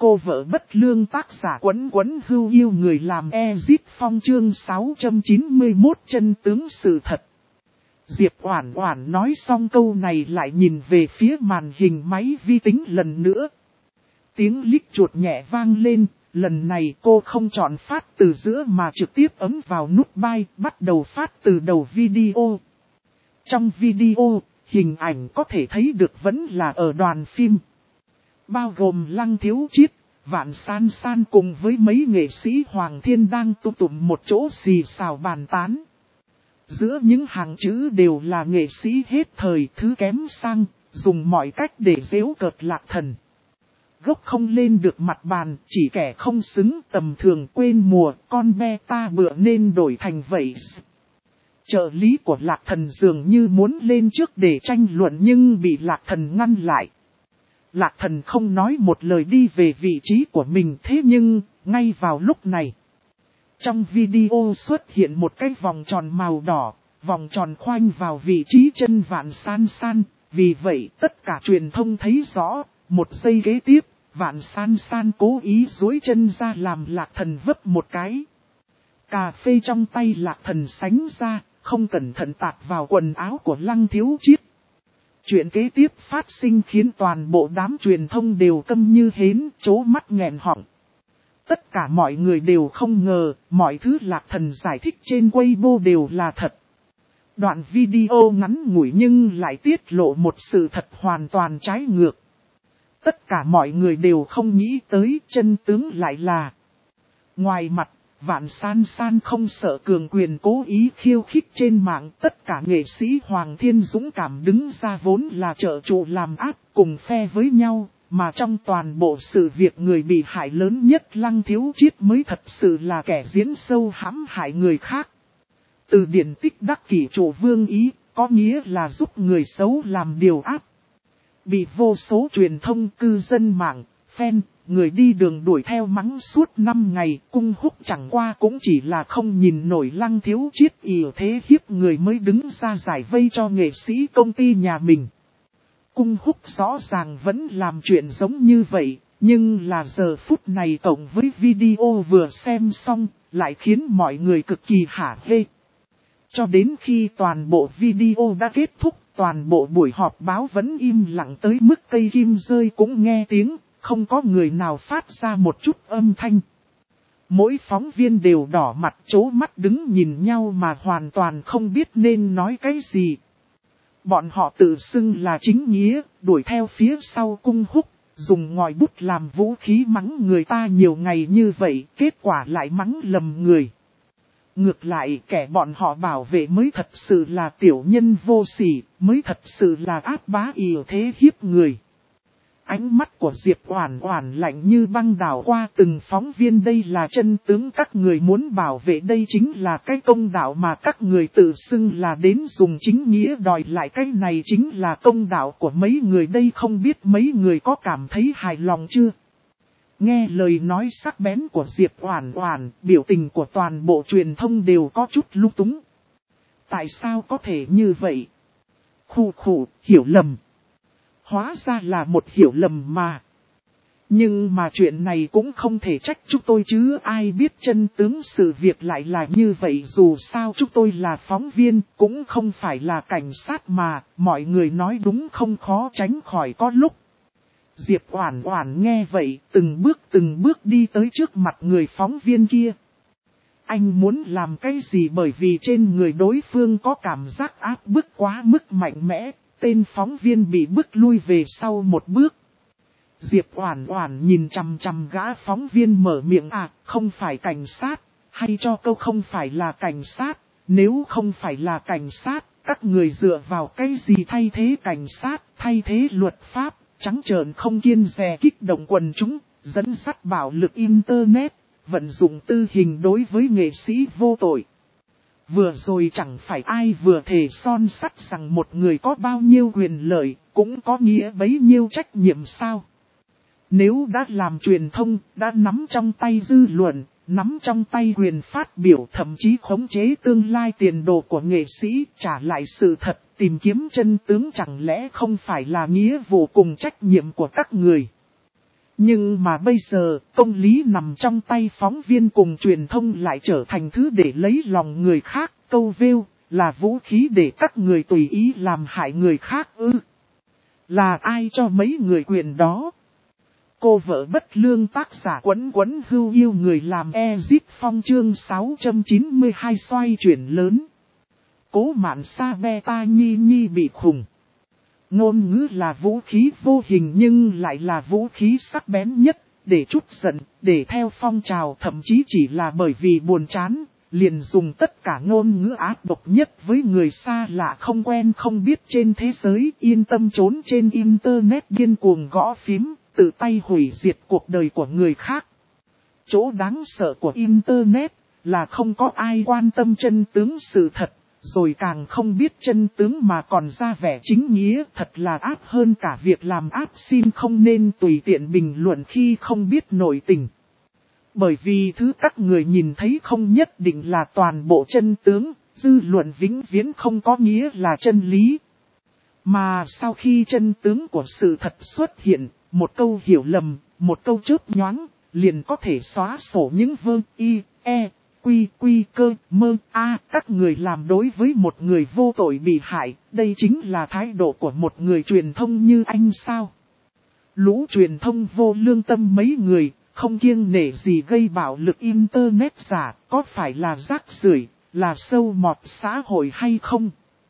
cô vợ bất lương tác giả Quấn Quấn Hưu yêu người làm Ezip Phong chương 691 chân tướng sự thật. Diệp Oản Oản nói xong câu này lại nhìn về phía màn hình máy vi tính lần nữa. Tiếng lích chuột nhẹ vang lên, lần này cô không chọn phát từ giữa mà trực tiếp ấn vào nút buy, bắt đầu phát từ đầu video. Trong video, hình ảnh có thể thấy được vẫn là ở đoàn phim. Bao gồm Lăng Thiếu Chiết, Vạn San San cùng với mấy nghệ sĩ Hoàng Thiên đang tụ tụm một chỗ xì xào bàn tán. Giữa những hàng chữ đều là nghệ sĩ hết thời thứ kém sang, dùng mọi cách để giễu cợt Lạc Thần. Gốc không lên được mặt bàn, chỉ kẻ không xứng tầm thường quên mùa, con beta bựa nên đổi thành vậy. Trợ lý của Lạc Thần dường như muốn lên trước để tranh luận nhưng bị Lạc Thần ngăn lại. Lạc Thần không nói một lời đi về vị trí của mình, thế nhưng, ngay vào lúc này. Trong video xuất hiện một cái vòng tròn màu đỏ, vòng tròn khoanh vào vị trí chân Vạn San San, vì vậy tất cả truyền thông thấy rõ, một giây kế tiếp, Vạn San San cố ý duỗi chân ra làm Lạc Thần vấp một cái. Cà phê trong tay Lạc Thần sánh ra, không cẩn thận tạt vào quần áo của Lăng Thiếu Chiết. Chuyện kế tiếp phát sinh khiến toàn bộ đám truyền thông đều câm như hến, trố mắt nghẹn họng. Tất cả mọi người đều không ngờ, mọi thứ Lạc Thần giải thích trên Weibo đều là thật. Đoạn video ngắn ngủi nhưng lại tiết lộ một sự thật hoàn toàn trái ngược. Tất cả mọi người đều không nghĩ tới chân tướng lại là. Ngoài mặt, Vạn San San không sợ cường quyền cố ý khiêu khích trên mạng. Tất cả nghệ sĩ Hoàng Thiên dũng cảm đứng ra vốn là trợ trụ làm áp cùng phe với nhau. Mà trong toàn bộ sự việc người bị hại lớn nhất Lăng Thiếu Chiết mới thật sự là kẻ diễn sâu hãm hại người khác. Từ điển tích đắc kỷ chủ vương ý, có nghĩa là giúp người xấu làm điều ác. Bị vô số truyền thông cư dân mạng, fan, người đi đường đuổi theo mắng suốt 5 ngày, Cung Húc chẳng qua cũng chỉ là không nhìn nổi Lăng Thiếu Chiết ỷ thế hiếp người mới đứng ra giải vây cho nghệ sĩ công ty nhà mình. Cung Húc rõ ràng vẫn làm chuyện giống như vậy, nhưng là giờ phút này cộng với video vừa xem xong, lại khiến mọi người cực kỳ hả hê. Cho đến khi toàn bộ video đã kết thúc, toàn bộ buổi họp báo vẫn im lặng tới mức cây kim rơi cũng nghe tiếng, không có người nào phát ra một chút âm thanh. Mỗi phóng viên đều đỏ mặt trố mắt đứng nhìn nhau mà hoàn toàn không biết nên nói cái gì. Bọn họ tự xưng là chính nghĩa, đuổi theo phía sau Cung Húc, dùng ngòi bút làm vũ khí mắng người ta nhiều ngày như vậy, kết quả lại mắng lầm người. Ngược lại kẻ bọn họ bảo vệ mới thật sự là tiểu nhân vô sỉ, mới thật sự là ác bá ỷ thế hiếp người. Ánh mắt của Diệp Oản Oản lạnh như băng đảo qua từng phóng viên, đây là chân tướng các người muốn bảo vệ, đây chính là cái công đạo mà các người tự xưng là đến dùng chính nghĩa đòi lại, cái này chính là công đạo của mấy người đây, không biết mấy người có cảm thấy hài lòng chưa? Nghe lời nói sắc bén của Diệp Oản Oản, biểu tình của toàn bộ truyền thông đều có chút lung túng. Tại sao có thể như vậy? Hiểu lầm. Hóa ra là một hiểu lầm mà. Nhưng mà chuyện này cũng không thể trách chúng tôi chứ, ai biết chân tướng sự việc lại là như vậy, dù sao chúng tôi là phóng viên, cũng không phải là cảnh sát mà, mọi người nói đúng không khó tránh khỏi có lúc. Diệp Oản Oản nghe vậy, từng bước đi tới trước mặt người phóng viên kia. Anh muốn làm cái gì, bởi vì trên người đối phương có cảm giác áp bức quá mức mạnh mẽ, tên phóng viên bị bức lui về sau một bước. Diệp Oản Oản nhìn chằm chằm gã phóng viên mở miệng, không phải cảnh sát, hay cho câu không phải là cảnh sát, nếu không phải là cảnh sát, các người dựa vào cái gì thay thế cảnh sát, thay thế luật pháp, trắng trợn không kiêng dè kích động quần chúng, dẫn dắt bạo lực internet, vận dụng tư hình đối với nghệ sĩ vô tội. Vừa rồi chẳng phải ai vừa thề son sắt rằng một người có bao nhiêu quyền lợi, cũng có nghĩa bấy nhiêu trách nhiệm sao? Nếu đã làm truyền thông, đã nắm trong tay dư luận, nắm trong tay quyền phát biểu, thậm chí khống chế tương lai tiền đồ của nghệ sĩ, trả lại sự thật, tìm kiếm chân tướng, chẳng lẽ không phải là nghĩa vụ cùng trách nhiệm của các người? Nhưng mà bây giờ, công lý nằm trong tay phóng viên cùng truyền thông lại trở thành thứ để lấy lòng người khác, câu view, là vũ khí để các người tùy ý làm hại người khác ư. Là ai cho mấy người quyền đó? Cô vợ bất lương tác giả Quấn Quấn Hưu yêu người làm Exit Phong chương 692 xoay chuyển lớn. Cố Mạn Sa Beta Nhi Nhi bị khùng. Ngôn ngữ là vũ khí vô hình nhưng lại là vũ khí sắc bén nhất, để trút giận, để theo phong trào, thậm chí chỉ là bởi vì buồn chán, liền dùng tất cả ngôn ngữ ác độc nhất với người xa lạ không quen không biết trên thế giới, yên tâm trốn trên internet điên cuồng gõ phím, tự tay hủy diệt cuộc đời của người khác. Chỗ đáng sợ của internet là không có ai quan tâm chân tướng sự thật. Rồi càng không biết chân tướng mà còn ra vẻ chính nghĩa, thật là ác hơn cả việc làm ác. Xin không nên tùy tiện bình luận khi không biết nội tình. Bởi vì thứ các người nhìn thấy không nhất định là toàn bộ chân tướng, dư luận vĩnh viễn không có nghĩa là chân lý. Mà sau khi chân tướng của sự thật xuất hiện, một câu hiểu lầm, một câu chớp nhoáng, liền có thể xóa sổ những vơ y, e. Quy cơ mơ các người làm đối với một người vô tội bị hại, đây chính là thái độ của một người truyền thông như anh sao? Lũ truyền thông vô lương tâm mấy người, không kiêng nể gì gây bạo lực internet giả, có phải là rác rưởi, là sâu mọt xã hội hay không?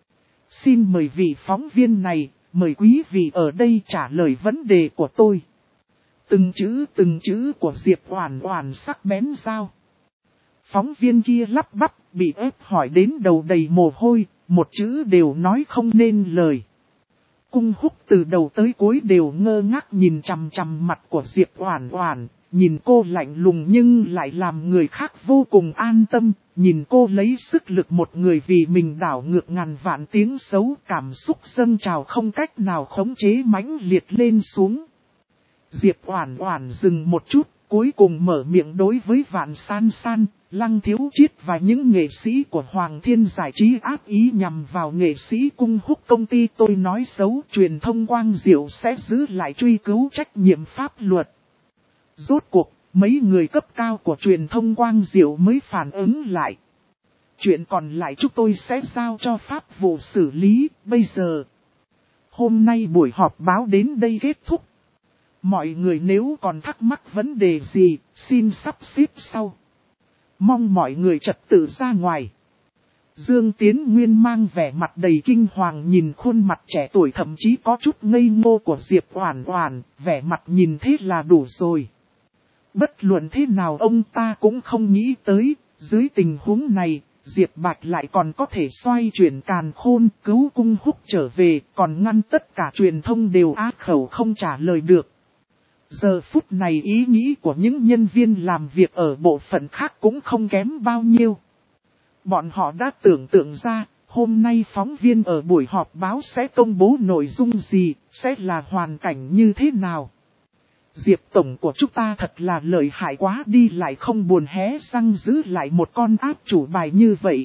Xin mời vị phóng viên này, mời quý vị ở đây trả lời vấn đề của tôi. Từng chữ của Diệp Oản Oản sắc bén dao. Phóng viên kia lắp bắp, bị ép hỏi đến đầu đầy mồ hôi, một chữ đều nói không nên lời. Cung Húc từ đầu tới cuối đều ngơ ngác nhìn chằm chằm mặt của Diệp Oản Oản, nhìn cô lạnh lùng nhưng lại làm người khác vô cùng an tâm, nhìn cô lấy sức lực một người vì mình đảo ngược ngàn vạn tiếng xấu, cảm xúc dâng trào không cách nào khống chế mãnh liệt lên xuống. Diệp Oản Oản dừng một chút, cuối cùng mở miệng đối với Vạn San San, Lăng Thiếu Chiết và những nghệ sĩ của Hoàng Thiên Giải Trí ác ý nhằm vào nghệ sĩ Cung Húc công ty tôi nói xấu, truyền thông Quang Diệu sẽ giữ lại truy cứu trách nhiệm pháp luật. Rốt cuộc, mấy người cấp cao của truyền thông Quang Diệu mới phản ứng lại. Chuyện còn lại chúng tôi sẽ giao cho pháp vụ xử lý, bây giờ. Hôm nay buổi họp báo đến đây kết thúc. Mọi người nếu còn thắc mắc vấn đề gì, xin sắp xếp sau. Mong mọi người trật tự ra ngoài. Dương Tiến Nguyên mang vẻ mặt đầy kinh hoàng nhìn khuôn mặt trẻ tuổi thậm chí có chút ngây ngô của Diệp Oản Oản, vẻ mặt nhìn thế là đủ rồi. Bất luận thế nào ông ta cũng không nghĩ tới, dưới tình huống này, Diệp Bạch lại còn có thể xoay chuyển càn khôn cứu Cung Húc trở về, còn ngăn tất cả truyền thông đều á khẩu không trả lời được. Giờ phút này ý nghĩ của những nhân viên làm việc ở bộ phận khác cũng không kém bao nhiêu. Bọn họ đã tưởng tượng ra, hôm nay phóng viên ở buổi họp báo sẽ công bố nội dung gì, sẽ là hoàn cảnh như thế nào. Diệp Tổng của chúng ta thật là lợi hại quá đi lại không buồn hé răng giữ lại một con áp chủ bài như vậy.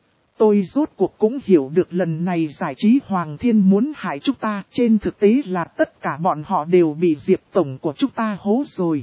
Tôi rốt cuộc cũng hiểu được lần này giải trí Hoàng Thiên muốn hại chúng ta, trên thực tế là tất cả bọn họ đều bị Diệp Tổng của chúng ta hố rồi.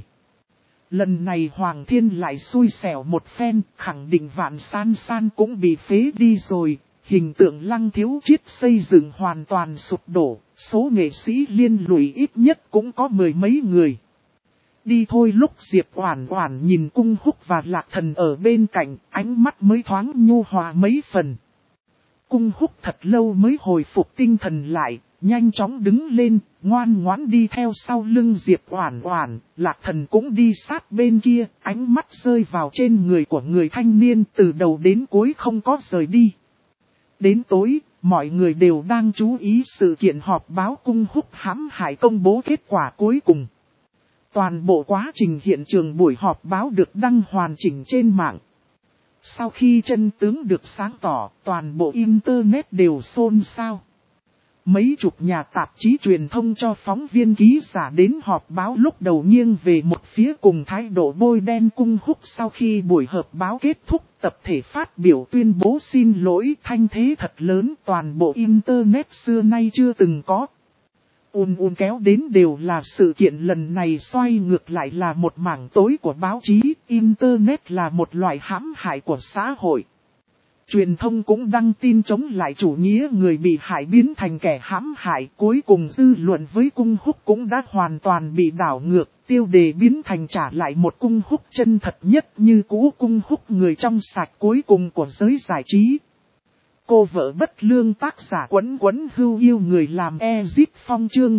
Lần này Hoàng Thiên lại xui xẻo một phen, khẳng định Vạn San San cũng bị phế đi rồi, hình tượng Lăng Thiếu Chiết xây dựng hoàn toàn sụp đổ, số nghệ sĩ liên lụy ít nhất cũng có mười mấy người. Đi thôi. Lúc Diệp Oản Oản nhìn Cung Húc và Lạc Thần ở bên cạnh, ánh mắt mới thoáng nhu hòa mấy phần. Cung Húc thật lâu mới hồi phục tinh thần lại, nhanh chóng đứng lên, ngoan ngoãn đi theo sau lưng Diệp Oản Oản, Lạc Thần cũng đi sát bên kia, ánh mắt rơi vào trên người của người thanh niên từ đầu đến cuối không có rời đi. Đến tối, mọi người đều đang chú ý sự kiện họp báo Cung Húc hãm hại công bố kết quả cuối cùng. Toàn bộ quá trình hiện trường buổi họp báo được đăng hoàn chỉnh trên mạng. Sau khi chân tướng được sáng tỏ, toàn bộ internet đều xôn xao. Mấy chục nhà tạp chí truyền thông cho phóng viên ký giả đến họp báo lúc đầu nghiêng về một phía cùng thái độ bôi đen Cung Húc. Sau khi buổi họp báo kết thúc, tập thể phát biểu tuyên bố xin lỗi, thanh thế thật lớn, toàn bộ internet xưa nay chưa từng có. kéo đến đều là sự kiện lần này xoay ngược lại là một mảng tối của báo chí, Internet là một loại hãm hại của xã hội. Truyền thông cũng đăng tin chống lại chủ nghĩa người bị hại biến thành kẻ hãm hại, cuối cùng dư luận với cung húc cũng đã hoàn toàn bị đảo ngược, tiêu đề biến thành trả lại một cung húc chân thật nhất như cũ, cung húc người trong sạch cuối cùng của giới giải trí. Cô vợ bất lương tác giả Quấn Quấn Hưu yêu người làm Ezip Phong chương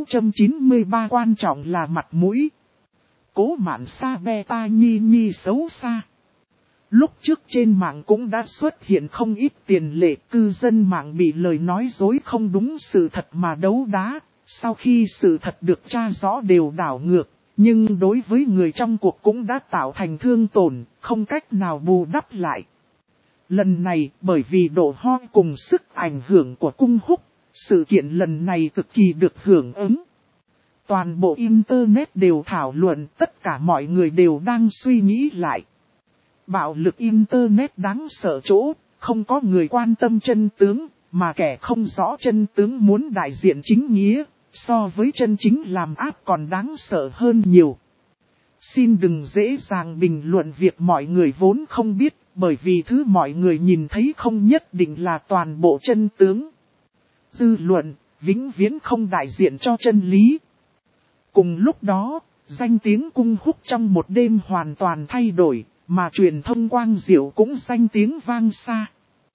693 quan trọng là mặt mũi. Cố Mạn Sa beta nhi xấu xa. Lúc trước trên mạng cũng đã xuất hiện không ít tiền lệ cư dân mạng bị lời nói dối không đúng sự thật mà đấu đá, sau khi sự thật được tra rõ đều đảo ngược, nhưng đối với người trong cuộc cũng đã tạo thành thương tổn, không cách nào bù đắp lại. Lần này bởi vì độ ho cùng sức ảnh hưởng của cung húc, sự kiện lần này cực kỳ được hưởng ứng. Toàn bộ Internet đều thảo luận, tất cả mọi người đều đang suy nghĩ lại. Bạo lực Internet đáng sợ chỗ, không có người quan tâm chân tướng, mà kẻ không rõ chân tướng muốn đại diện chính nghĩa, so với chân chính làm ác còn đáng sợ hơn nhiều. Xin đừng dễ dàng bình luận việc mọi người vốn không biết, bởi vì thứ mọi người nhìn thấy không nhất định là toàn bộ chân tướng. Dư luận, vĩnh viễn không đại diện cho chân lý. Cùng lúc đó, danh tiếng cung húc trong một đêm hoàn toàn thay đổi, mà truyền thông quang diệu cũng danh tiếng vang xa.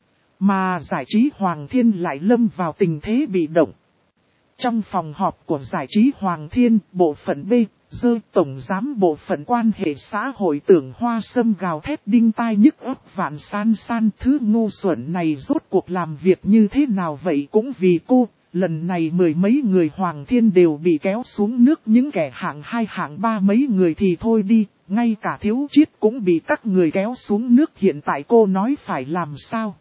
Mà giải trí Hoàng Thiên lại lâm vào tình thế bị động. Trong phòng họp của giải trí Hoàng Thiên, bộ phận B, tổng giám bộ phận quan hệ xã hội Tưởng Hoa Sâm gào thét đinh tai nhức óc Vạn San thứ ngu xuẩn này rốt cuộc làm việc như thế nào vậy cũng vì cô. Lần này mười mấy người Hoàng Thiên đều bị kéo xuống nước, những kẻ hạng 2 hạng 3 mấy người thì thôi đi, ngay cả Thiếu Chiết cũng bị các người kéo xuống nước, hiện tại cô nói phải làm sao?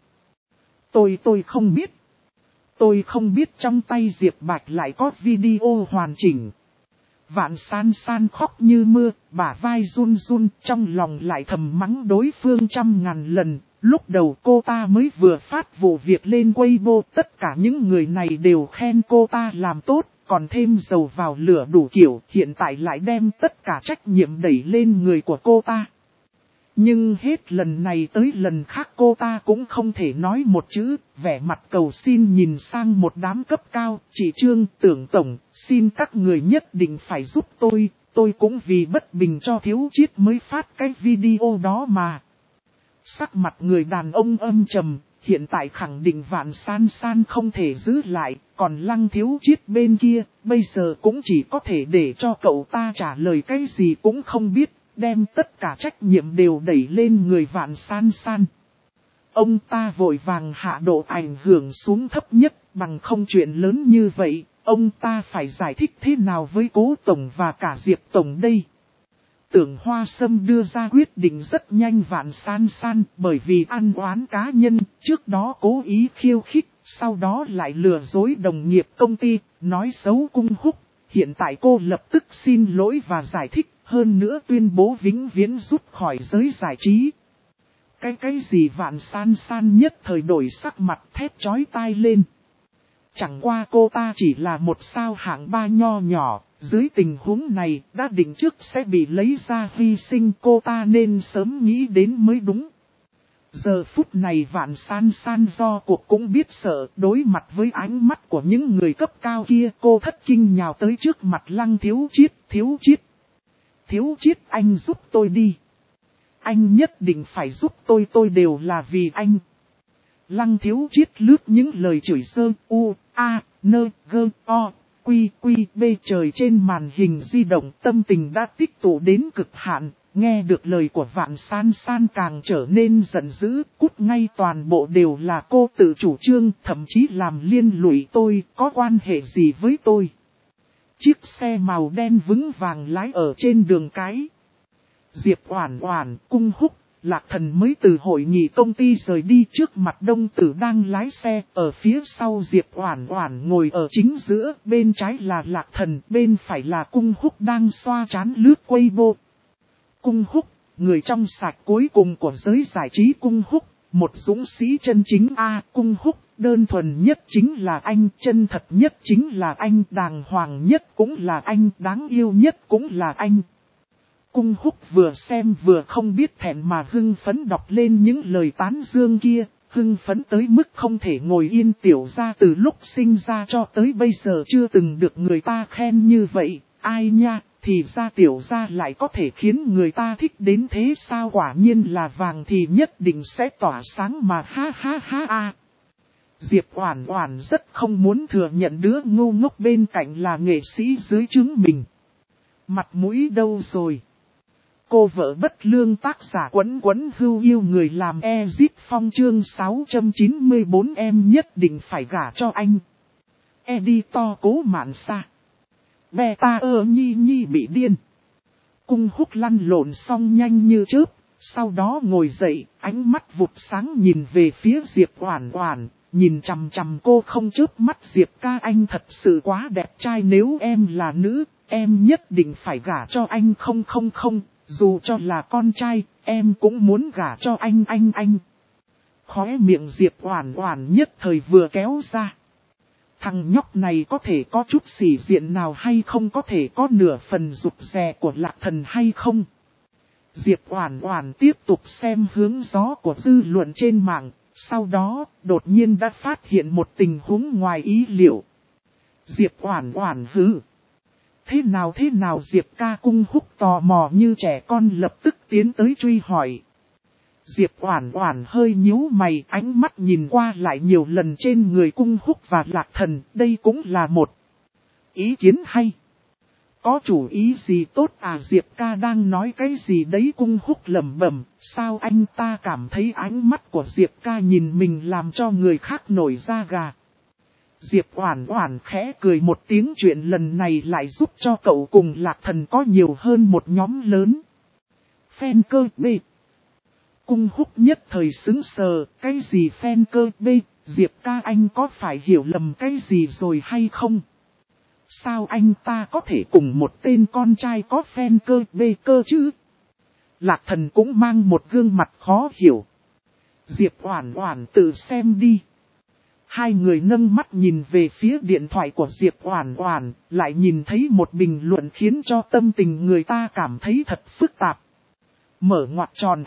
Tôi không biết. Tôi không biết trong tay Diệp Bạch lại có video hoàn chỉnh. Vạn San khóc như mưa, bả vai run run, trong lòng lại thầm mắng đối phương 100.000 lần. Lúc đầu cô ta mới vừa phát vụ việc lên Weibo, tất cả những người này đều khen cô ta làm tốt, còn thêm dầu vào lửa đủ kiểu, hiện tại lại đem tất cả trách nhiệm đẩy lên người của cô ta. Nhưng hết lần này tới lần khác cô ta cũng không thể nói một chữ, vẻ mặt cầu xin nhìn sang một đám cấp cao, chị Trương, Tưởng tổng, xin các người nhất định phải giúp tôi cũng vì bất bình cho Thiếu Chiết mới phát cái video đó mà. Sắc mặt người đàn ông âm trầm, hiện tại khẳng định Vạn San không thể giữ lại, còn Lăng Thiếu Chiết bên kia, bây giờ cũng chỉ có thể để cho cậu ta trả lời cái gì cũng không biết, đem tất cả trách nhiệm đều đẩy lên người Vạn San. Ông ta vội vàng hạ độ ảnh hưởng xuống thấp nhất, bằng không chuyện lớn như vậy, ông ta phải giải thích thế nào với Cố Tổng và cả Diệp Tổng đây. Tưởng Hoa Sâm đưa ra quyết định rất nhanh. Vạn San bởi vì ăn oán cá nhân, trước đó cố ý khiêu khích, sau đó lại lừa dối đồng nghiệp công ty, nói xấu cung húc. Hiện tại cô lập tức xin lỗi và giải thích, hơn nữa tuyên bố vĩnh viễn rút khỏi giới giải trí. Cái gì? Vạn San nhất thời đổi sắc mặt thét chói tai lên. Chẳng qua cô ta chỉ là một sao hạng 3 nho nhỏ, dưới tình huống này đã định trước sẽ bị lấy ra hy sinh, cô ta nên sớm nghĩ đến mới đúng. Giờ phút này Vạn San do cuộc cũng biết sợ, đối mặt với ánh mắt của những người cấp cao kia, cô thất kinh nhào tới trước mặt Lăng Thiếu Chiết. Thiếu Chiết anh giúp tôi đi. Anh nhất định phải giúp tôi đều là vì anh. Lăng Thiếu Chiết lướt những lời chửi sơ b trời trên màn hình di động, tâm tình đã tích tụ đến cực hạn, nghe được lời của Vạn San càng trở nên giận dữ, cút ngay, toàn bộ đều là cô tự chủ trương, thậm chí làm liên lụy tôi, có quan hệ gì với tôi. Chiếc xe màu đen vững vàng lái ở trên đường cái. Diệp Oản, Cung Húc, Lạc Thần mới từ hội nghị công ty rời đi, trước mặt Đông Tử đang lái xe, ở phía sau Diệp Oản ngồi ở chính giữa, bên trái là Lạc Thần, bên phải là Cung Húc đang xoa trán lướt Weibo. Cung Húc, người trong sạch cuối cùng của giới giải trí. Cung Húc, một dũng sĩ chân chính. Cung Húc, đơn thuần nhất chính là anh, chân thật nhất chính là anh, đàng hoàng nhất cũng là anh, đáng yêu nhất cũng là anh. Cung Húc vừa xem vừa không biết thẹn mà hưng phấn đọc lên những lời tán dương kia, hưng phấn tới mức không thể ngồi yên. Tiểu gia từ lúc sinh ra cho tới bây giờ chưa từng được người ta khen như vậy, ai nha, thì ra tiểu gia lại có thể khiến người ta thích đến thế sao, quả nhiên là vàng thì nhất định sẽ tỏa sáng mà, ha ha ha a. Diệp Oản Oản rất không muốn thừa nhận đứa ngu ngốc bên cạnh là nghệ sĩ dưới trướng mình. Mặt mũi đâu rồi? Cô vợ bất lương tác giả Quấn Quấn Hưu yêu người làm Ezip Phong chương 694 em nhất định phải gả cho anh. Editor Cố Mạn Sa. Beta Nhi Nhi bị điên. Cung Húc lăn lộn xong nhanh như chớp, sau đó ngồi dậy, ánh mắt vụt sáng nhìn về phía Diệp Oản Oản, nhìn chằm chằm cô không chớp mắt. Diệp ca, anh thật sự quá đẹp trai, nếu em là nữ, em nhất định phải gả cho anh. Không, dù cho là con trai, em cũng muốn gả cho anh. Khóe miệng Diệp Oản Oản nhất thời vừa kéo ra. Thằng nhóc này có thể có chút sĩ diện nào hay không, có thể có nửa phần rụt rè của Lạc Thần hay không? Diệp Oản Oản tiếp tục xem hướng gió của dư luận trên mạng, sau đó đột nhiên đã phát hiện một tình huống ngoài ý liệu. Diệp Oản Oản hừ. Thế nào Diệp ca? Cung Húc tò mò như trẻ con lập tức tiến tới truy hỏi. Diệp Oản Oản hơi nhíu mày, ánh mắt nhìn qua lại nhiều lần trên người Cung Húc và Lạc Thần, đây cũng là một ý kiến hay. Có chủ ý gì tốt à? Diệp ca đang nói cái gì đấy? Cung Húc lẩm bẩm, sao anh ta cảm thấy ánh mắt của Diệp ca nhìn mình làm cho người khác nổi da gà. Diệp Oản Oản khẽ cười một tiếng, chuyện lần này lại giúp cho cậu cùng Lạc Thần có nhiều hơn một nhóm lớn fan cơ B. Cung Húc nhất thời sững sờ, cái gì fan cơ B? Diệp ca, anh có phải hiểu lầm cái gì rồi hay không? Sao anh ta có thể cùng một tên con trai có fan cơ B cơ chứ? Lạc Thần cũng mang một gương mặt khó hiểu. Diệp Oản Oản tự xem đi. Hai người nâng mắt nhìn về phía điện thoại của Diệp Oản Oản, lại nhìn thấy một bình luận khiến cho tâm tình người ta cảm thấy thật phức tạp. Mở ngoặc tròn,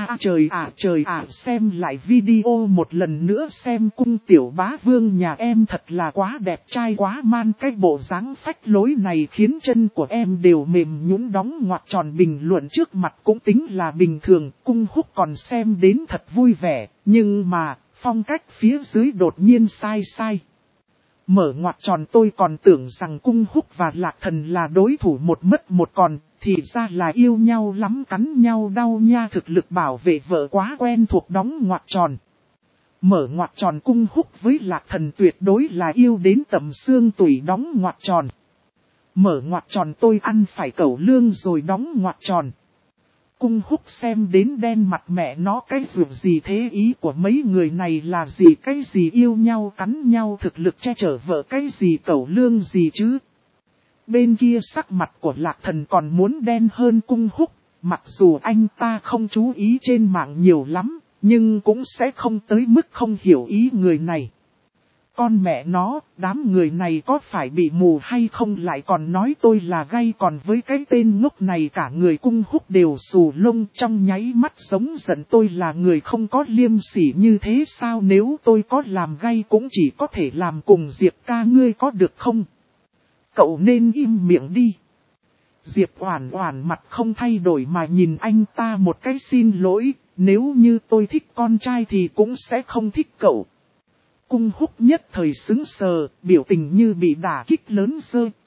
trời ạ, xem lại video một lần nữa xem. Cung tiểu bá vương nhà em thật là quá đẹp trai quá man, cái bộ dáng phách lối này khiến chân của em đều mềm nhũn. Đóng ngoặc tròn bình luận trước mặt cũng tính là bình thường, Cung Húc còn xem đến thật vui vẻ, nhưng mà phong cách phía dưới đột nhiên sai. Mở ngoặc tròn, tôi còn tưởng rằng Cung Húc và Lạc Thần là đối thủ một mất một còn, thì ra là yêu nhau lắm, cắn nhau đau nha, thực lực bảo vệ vợ quá quen thuộc. Đóng ngoặc tròn. Mở ngoặc tròn, Cung Húc với Lạc Thần tuyệt đối là yêu đến tầm xương tủy. Đóng ngoặc tròn. Mở ngoặc tròn, tôi ăn phải cẩu lương rồi. Đóng ngoặc tròn. Cung Húc xem đến đen mặt, mẹ nó cái ruộng gì thế, ý của mấy người này là gì, cái gì yêu nhau cắn nhau thực lực che chở vợ, cái gì cẩu lương gì chứ. Bên kia sắc mặt của Lạc Thần còn muốn đen hơn Cung Húc, mặc dù anh ta không chú ý trên mạng nhiều lắm, nhưng cũng sẽ không tới mức không hiểu ý người này. Con mẹ nó, đám người này có phải bị mù hay không, lại còn nói tôi là gay, còn với cái tên ngốc này cả người Cung Húc đều xù lông, trong nháy mắt giống giận. Tôi là người không có liêm sỉ như thế sao? Nếu tôi có làm gay cũng chỉ có thể làm cùng Diệp ca, ngươi có được không? Cậu nên im miệng đi. Diệp Oản Oản mặt không thay đổi mà nhìn anh ta một cái, xin lỗi, nếu như tôi thích con trai thì cũng sẽ không thích cậu. Cung Húc nhất thời sững sờ, biểu tình như bị đả kích lớn.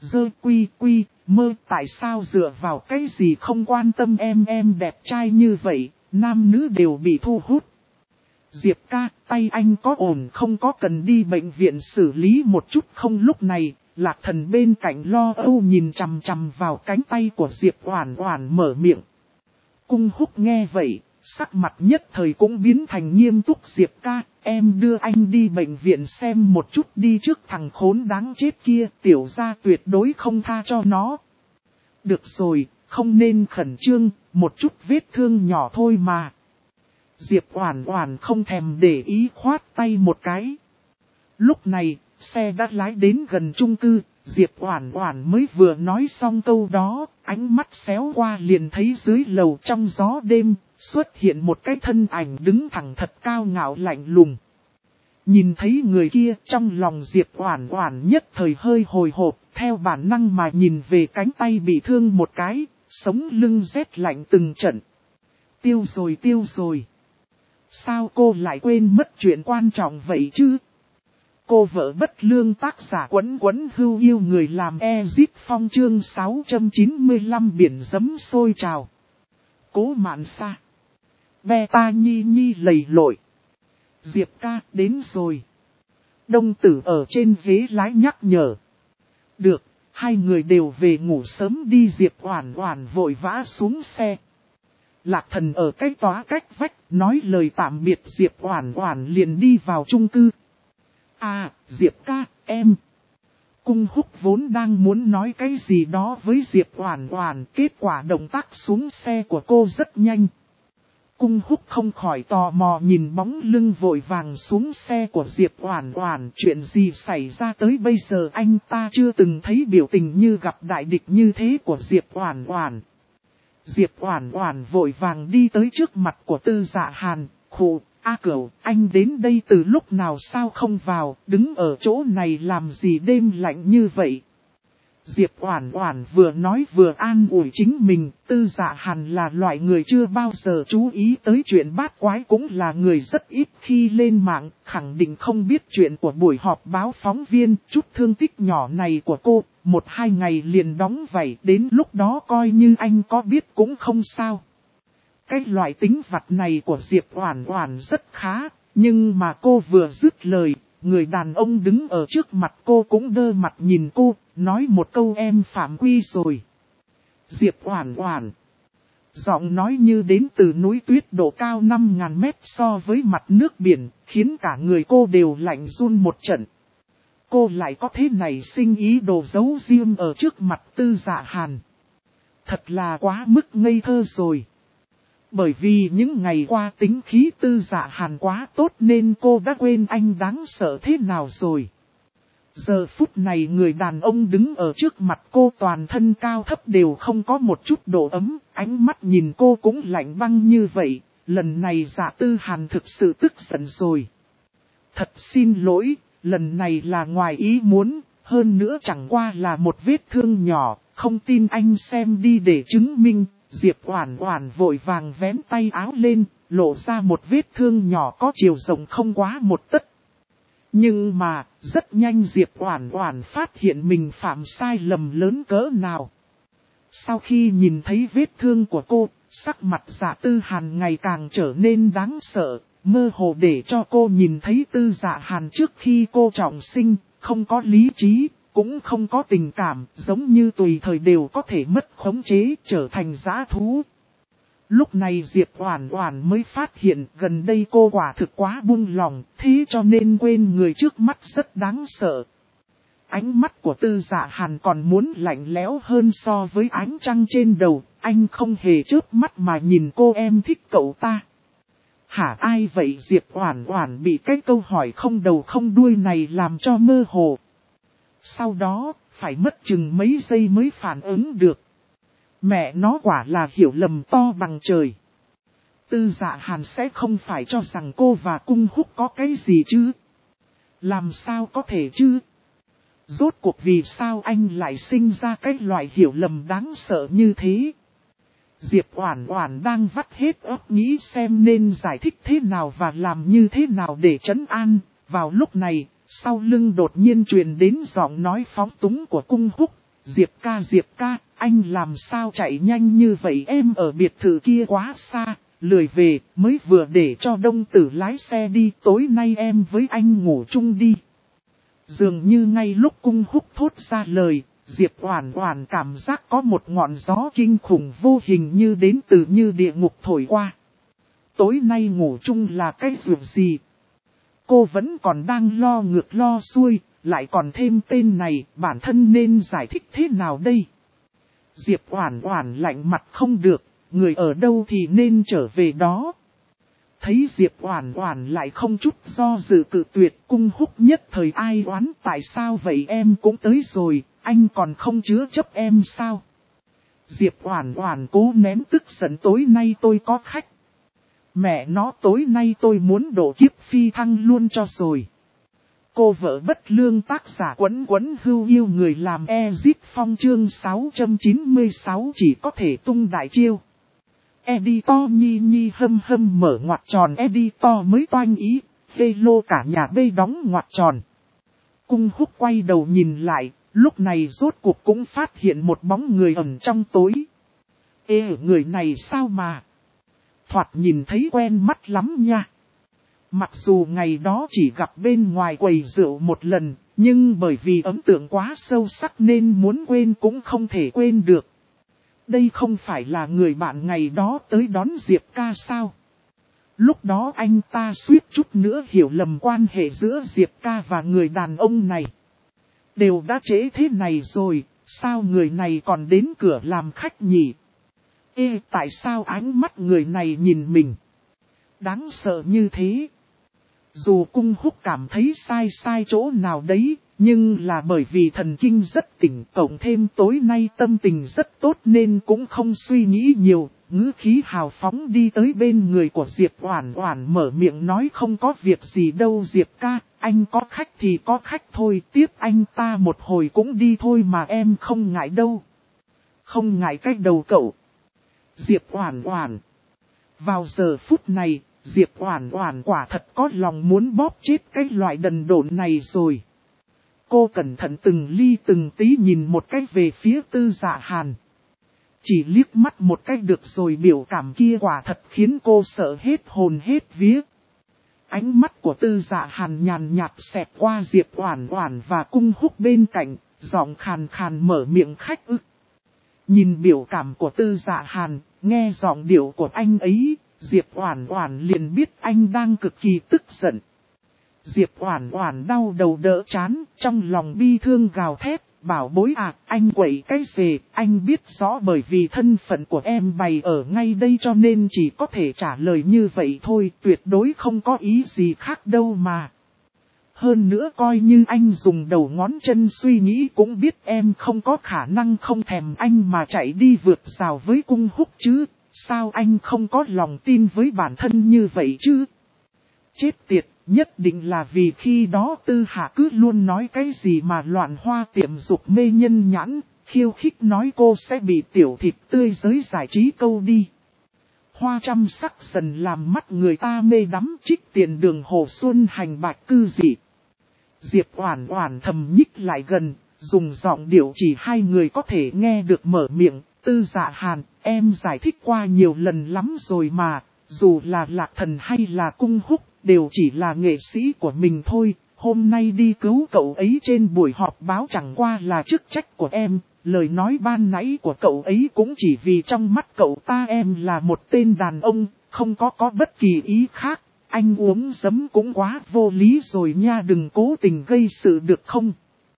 Quy mơ, tại sao dựa vào cái gì không quan tâm em đẹp trai như vậy, nam nữ đều bị thu hút. Diệp ca, tay anh có ổn không, có cần đi bệnh viện xử lý một chút không? Lúc này, Lạc Thần bên cạnh lo âu nhìn chằm chằm vào cánh tay của Diệp Oản Oản mở miệng. Cung Húc nghe vậy, sắc mặt nhất thời cũng biến thành nghiêm túc. Diệp ca, em đưa anh đi bệnh viện xem một chút đi, trước thằng khốn đáng chết kia, tiểu gia tuyệt đối không tha cho nó. Được rồi, không nên khẩn trương, một chút vết thương nhỏ thôi mà. Diệp Oản Oản không thèm để ý, khoát tay một cái. Lúc này, xe đã lái đến gần chung cư, Diệp Oản Oản mới vừa nói xong câu đó, ánh mắt xéo qua liền thấy dưới lầu trong gió đêm, xuất hiện một cái thân ảnh đứng thẳng thật cao ngạo lạnh lùng. Nhìn thấy người kia trong lòng Diệp Oản Oản nhất thời hơi hồi hộp, theo bản năng mà nhìn về cánh tay bị thương một cái, sống lưng rét lạnh từng trận. Tiêu rồi. Sao cô lại quên mất chuyện quan trọng vậy chứ? Cô vợ bất lương tác giả Quấn Hưu yêu người làm Ezit Phong chương 695 biển giấm sôi trào. Cố Mạn Sa. Beta Nhi lầy lội. Diệp ca đến rồi. Đông Tử ở trên ghế lái nhắc nhở. Được, hai người đều về ngủ sớm đi. Diệp Oản Oản vội vã xuống xe. Lạc Thần ở cách tòa cách vách nói lời tạm biệt. Diệp Oản Oản liền đi vào chung cư. À, Diệp ca, em. Cung Húc vốn đang muốn nói cái gì đó với Diệp Oản Oản, kết quả động tác xuống xe của cô rất nhanh. Cung Húc không khỏi tò mò nhìn bóng lưng vội vàng xuống xe của Diệp Oản Oản, chuyện gì xảy ra tới bây giờ anh ta chưa từng thấy biểu tình như gặp đại địch như thế của Diệp Oản Oản. Diệp Oản Oản vội vàng đi tới trước mặt của Tư Dạ Hàn, khụ, A Cửu, anh đến đây từ lúc nào sao không vào, đứng ở chỗ này làm gì đêm lạnh như vậy. Diệp Oản Oản vừa nói vừa an ủi chính mình, Tư Dạ Hàn là loại người chưa bao giờ chú ý tới chuyện bát quái, cũng là người rất ít khi lên mạng, khẳng định không biết chuyện của buổi họp báo phóng viên. Chút thương tích nhỏ này của cô, 1-2 ngày liền đóng vậy, đến lúc đó coi như anh có biết cũng không sao. Cái loại tính vặt này của Diệp Oản Oản rất khá, nhưng mà cô vừa dứt lời, người đàn ông đứng ở trước mặt cô cũng đơ mặt nhìn cô, nói một câu em phạm quy rồi. Diệp Oản Oản. Giọng nói như đến từ núi tuyết độ cao 5.000 mét so với mặt nước biển, khiến cả người cô đều lạnh run một trận. Cô lại có thế này sinh ý đồ giấu riêng ở trước mặt Tư Dạ Hàn. Thật là quá mức ngây thơ rồi. Bởi vì những ngày qua tính khí Tư Dạ Hàn quá tốt nên cô đã quên anh đáng sợ thế nào rồi. Giờ phút này người đàn ông đứng ở trước mặt cô toàn thân cao thấp đều không có một chút độ ấm, ánh mắt nhìn cô cũng lạnh băng như vậy, lần này Dạ Tư Hàn thực sự tức giận rồi. Thật xin lỗi, lần này là ngoài ý muốn, hơn nữa chẳng qua là một vết thương nhỏ, không tin anh xem đi để chứng minh. Diệp Oản Oản vội vàng vén tay áo lên, lộ ra một vết thương nhỏ có chiều rộng không quá một tấc. Nhưng mà, rất nhanh Diệp Oản Oản phát hiện mình phạm sai lầm lớn cỡ nào. Sau khi nhìn thấy vết thương của cô, sắc mặt Dạ Tư Hàn ngày càng trở nên đáng sợ, mơ hồ để cho cô nhìn thấy Tư Dạ Hàn trước khi cô trọng sinh, không có lý trí, cũng không có tình cảm, giống như tùy thời đều có thể mất khống chế, trở thành dã thú. Lúc này Diệp Oản Oản mới phát hiện gần đây cô quả thực quá buông lòng, thế cho nên quên người trước mắt rất đáng sợ. Ánh mắt của Tư Dạ Hàn còn muốn lạnh lẽo hơn so với ánh trăng trên đầu, anh không hề chớp mắt mà nhìn cô em thích cậu ta. Hả ai vậy? Diệp Oản Oản bị cái câu hỏi không đầu không đuôi này làm cho mơ hồ. Sau đó, phải mất chừng mấy giây mới phản ứng được. Mẹ nó quả là hiểu lầm to bằng trời. Tư Dạ Hàn sẽ không phải cho rằng cô và Cung Húc có cái gì chứ? Làm sao có thể chứ? Rốt cuộc vì sao anh lại sinh ra cái loại hiểu lầm đáng sợ như thế? Diệp Oản Oản đang vắt hết óc nghĩ xem nên giải thích thế nào và làm như thế nào để trấn an. Vào lúc này, sau lưng đột nhiên truyền đến giọng nói phóng túng của Cung Húc. Diệp ca, anh làm sao chạy nhanh như vậy? Em ở biệt thự kia quá xa, lười về, mới vừa để cho Đông Tử lái xe đi, tối nay em với anh ngủ chung đi. Dường như ngay lúc Cung Húc thốt ra lời, Diệp Oản Oản cảm giác có một ngọn gió kinh khủng vô hình như đến từ như địa ngục thổi qua. Tối nay ngủ chung là cái việc gì? Cô vẫn còn đang lo ngược lo xuôi, lại còn thêm tên này, bản thân nên giải thích thế nào đây? Diệp Oản Oản lạnh mặt không được, người ở đâu thì nên trở về đó. Thấy Diệp Oản Oản lại không chút do dự cự tuyệt, Cung Húc nhất thời ai oán, tại sao vậy em cũng tới rồi, anh còn không chứa chấp em sao? Diệp Oản Oản cố nén tức giận, tối nay tôi có khách. Mẹ nó, tối nay tôi muốn độ kiếp phi thăng luôn cho rồi. Cô vợ bất lương, tác giả Quấn Quấn Hưu Yêu người làm Ezit Phong, chương 696 chỉ có thể tung đại chiêu. Editor Nhi Nhi hâm hâm mở ngoặc tròn, editor mới toanh ý, hello cả nhà bê đóng ngoặc tròn. Cung Húc quay đầu nhìn lại, lúc này rốt cuộc cũng phát hiện một bóng người ẩn trong tối. Ê, người này sao mà? Thoạt nhìn thấy quen mắt lắm nha. Mặc dù ngày đó chỉ gặp bên ngoài quầy rượu một lần, nhưng bởi vì ấn tượng quá sâu sắc nên muốn quên cũng không thể quên được. Đây không phải là người bạn ngày đó tới đón Diệp ca sao? Lúc đó anh ta suýt chút nữa hiểu lầm quan hệ giữa Diệp ca và người đàn ông này. Đều đã trễ thế này rồi, sao người này còn đến cửa làm khách nhỉ? Ê, tại sao ánh mắt người này nhìn mình đáng sợ như thế? Dù Cung Húc cảm thấy sai chỗ nào đấy, nhưng là bởi vì thần kinh rất tỉnh, cộng thêm tối nay tâm tình rất tốt nên cũng không suy nghĩ nhiều, ngữ khí hào phóng đi tới bên người của Diệp Oản Oản mở miệng nói, không có việc gì đâu Diệp ca, anh có khách thì có khách thôi, tiếp anh ta một hồi cũng đi thôi mà em không ngại đâu. Không ngại cách đầu cậu. Diệp Oản Oản. Vào giờ phút này, Diệp Oản Oản quả thật có lòng muốn bóp chết cái loại đần độn này rồi. Cô cẩn thận từng ly từng tí nhìn một cách về phía Tư Dạ Hàn. Chỉ liếc mắt một cách được rồi, biểu cảm kia quả thật khiến cô sợ hết hồn hết vía. Ánh mắt của Tư Dạ Hàn nhàn nhạt xẹt qua Diệp Oản Oản và Cung Húc bên cạnh, giọng khàn khàn mở miệng, khách ư? Nhìn biểu cảm của Tư Dạ Hàn, nghe giọng điệu của anh ấy, Diệp Oản Oản liền biết anh đang cực kỳ tức giận. Diệp Oản Oản đau đầu đỡ trán, trong lòng bi thương gào thét, bảo bối à, anh quậy cái gì, anh biết rõ bởi vì thân phận của em bày ở ngay đây cho nên chỉ có thể trả lời như vậy thôi, tuyệt đối không có ý gì khác đâu mà. Hơn nữa coi như anh dùng đầu ngón chân suy nghĩ cũng biết em không có khả năng không thèm anh mà chạy đi vượt rào với Cung Húc chứ, sao anh không có lòng tin với bản thân như vậy chứ? Chết tiệt, nhất định là vì khi đó Tư Hạ cứ luôn nói cái gì mà loạn hoa tiệm dục mê nhân nhãn, khiêu khích nói cô sẽ bị tiểu thịt tươi giới giải trí câu đi. Hoa trăm sắc dần làm mắt người ta mê đắm, trích tiền đường Hồ Xuân hành bạch cư dị. Diệp Oản Oản thầm nhích lại gần, dùng giọng điệu chỉ hai người có thể nghe được mở miệng, Tư Dạ Hàn, em giải thích qua nhiều lần lắm rồi mà, dù là Lạc Thần hay là Cung Húc, đều chỉ là nghệ sĩ của mình thôi, hôm nay đi cứu cậu ấy trên buổi họp báo chẳng qua là chức trách của em, lời nói ban nãy của cậu ấy cũng chỉ vì trong mắt cậu ta em là một tên đàn ông, không có bất kỳ ý khác. Anh uống giấm cũng quá vô lý rồi nha, đừng cố tình gây sự được không?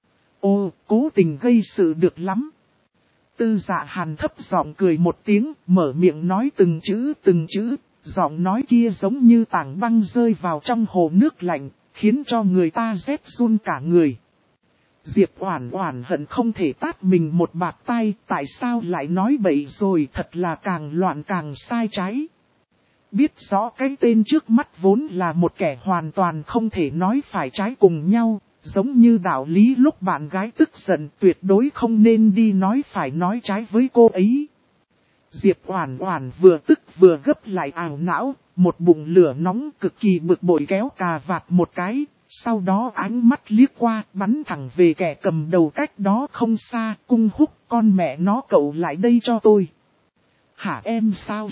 Ồ, cố tình gây sự được lắm. Tư Dạ Hàn thấp giọng cười một tiếng, mở miệng nói từng chữ, giọng nói kia giống như tảng băng rơi vào trong hồ nước lạnh, khiến cho người ta rét run cả người. Diệp Oản Oản hận không thể tát mình một bạt tay, tại sao lại nói bậy rồi, thật là càng loạn càng sai trái. Biết rõ cái tên trước mắt vốn là một kẻ hoàn toàn không thể nói phải trái cùng nhau, giống như đạo lý lúc bạn gái tức giận tuyệt đối không nên đi nói phải nói trái với cô ấy. Diệp Oản Oản vừa tức vừa gấp lại ảo não, một bụng lửa nóng cực kỳ bực bội kéo cà vạt một cái, sau đó ánh mắt liếc qua bắn thẳng về kẻ cầm đầu cách đó không xa, Cung Húc, con mẹ nó cậu lại đây cho tôi. Hả em sao?